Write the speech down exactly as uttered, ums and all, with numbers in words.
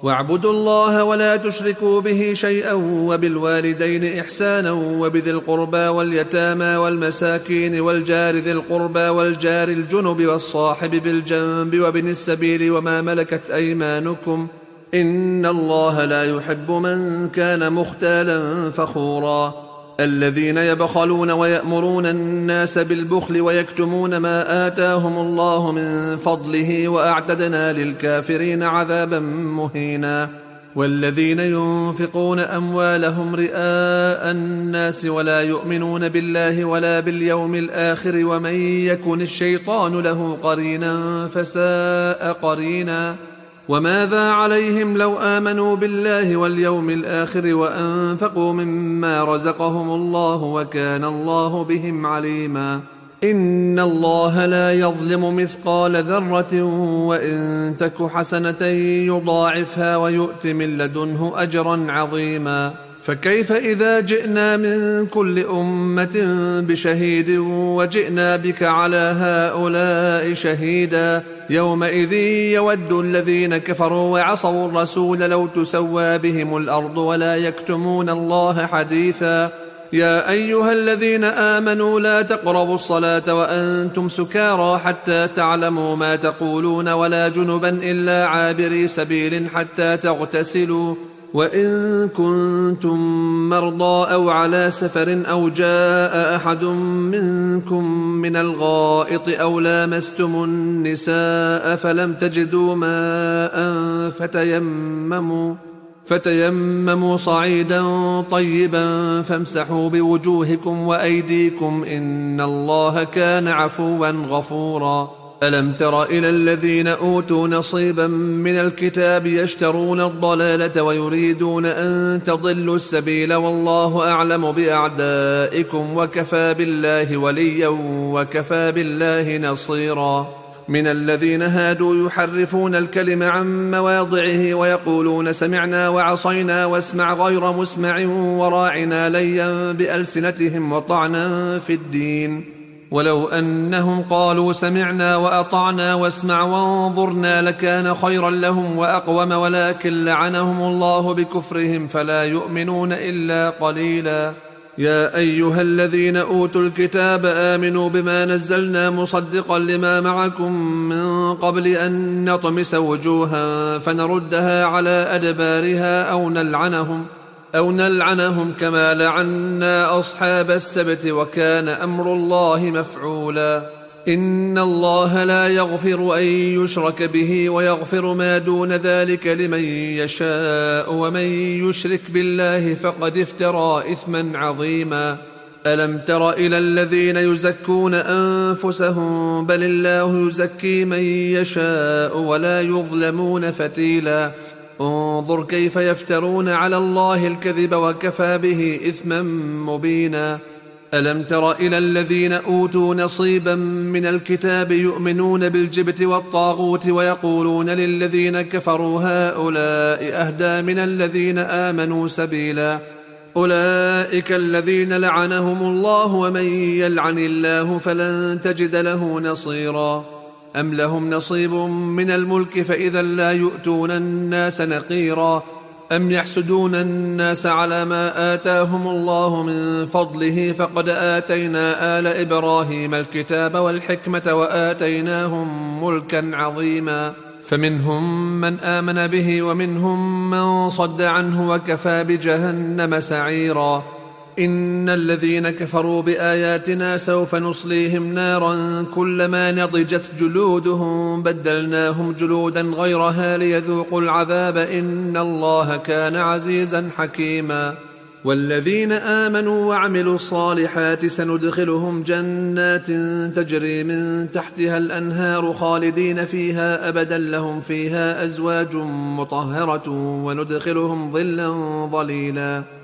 واعبدوا الله ولا تشركوا به شيئا وبالوالدين إحسانا وبذي القربى واليتامى والمساكين والجار ذي القربى والجار الجنب والصاحب بالجنب وابن السبيل وما ملكت أيمانكم إن الله لا يحب من كان مختالا فخورا الذين يبخلون ويأمرون الناس بالبخل ويكتمون ما آتاهم الله من فضله وأعتدنا للكافرين عذابا مهينا والذين ينفقون أموالهم رئاء الناس ولا يؤمنون بالله ولا باليوم الآخر ومن يكن الشيطان له قرينا فساء قرينا وماذا عليهم لو آمنوا بالله واليوم الآخر وأنفقوا مما رزقهم الله وكان الله بهم عليما إن الله لا يظلم مثقال ذرة وإن تك حسنة يضاعفها ويؤت من لدنه أجرا عظيما فكيف إذا جئنا من كل أمة بشهيد وجئنا بك على هؤلاء شهيدا يومئذ يود الذين كفروا وعصوا الرسول لو تسوى بهم الأرض ولا يكتمون الله حديثا يا أيها الذين آمنوا لا تقربوا الصلاة وأنتم سكارى حتى تعلموا ما تقولون ولا جنبا إلا عابري سبيل حتى تغتسلوا وإن كنتم مرضى أو على سفر أو جاء أحد منكم من الغائط أو لامستم النساء فلم تجدوا ماء فتيمموا فتيمموا صعيدا طيبا فامسحوا بوجوهكم وأيديكم إن الله كان عفوا غفورا ألم تر إلى الذين أوتوا نصيبا من الكتاب يشترون الضلالة ويريدون أن تضلوا السبيل والله أعلم بأعدائكم وكفى بالله وليا وكفى بالله نصيرا من الذين هادوا يحرفون الكلم عن مواضعه ويقولون سمعنا وعصينا واسمع غير مسمع وراعنا ليا بألسنتهم وطعنا في الدين ولو أنهم قالوا سمعنا وأطعنا واسمع وانظرنا لكان خيرا لهم وأقوم ولكن لعنهم الله بكفرهم فلا يؤمنون إلا قليلا يا أيها الذين أوتوا الكتاب آمنوا بما نزلنا مصدقا لما معكم من قبل أن نطمس وجوها فنردها على أدبارها أو نلعنهم أو نلعنهم كما لعنا أصحاب السبت وكان أمر الله مفعولا إن الله لا يغفر أن يشرك به ويغفر ما دون ذلك لمن يشاء ومن يشرك بالله فقد افترى إثما عظيما ألم تر إلى الذين يزكون أنفسهم بل الله يزكي من يشاء ولا يظلمون فتيلا انظر كيف يفترون على الله الكذب وكفى به إثما مبينا ألم تر إلى الذين أوتوا نصيبا من الكتاب يؤمنون بالجبت والطاغوت ويقولون للذين كفروا هؤلاء أهدى من الذين آمنوا سبيلا أولئك الذين لعنهم الله ومن يلعن الله فلن تجد له نصيرا أم لهم نصيب من الملك فإذا لا يؤتون الناس نقيرا أم يحسدون الناس على ما آتاهم الله من فضله فقد آتينا آل إبراهيم الكتاب والحكمة وآتيناهم ملكا عظيما فمنهم من آمن به ومنهم من صد عنه وكفى بجهنم سعيرا إن الذين كفروا بآياتنا سوف نصليهم نارا كلما نضجت جلودهم بدلناهم جلودا غيرها ليذوقوا العذاب إن الله كان عزيزا حكيما والذين آمنوا وعملوا الصالحات سندخلهم جنات تجري من تحتها الأنهار خالدين فيها أبدا لهم فيها أزواج مطهرة وندخلهم ظلا ظليلا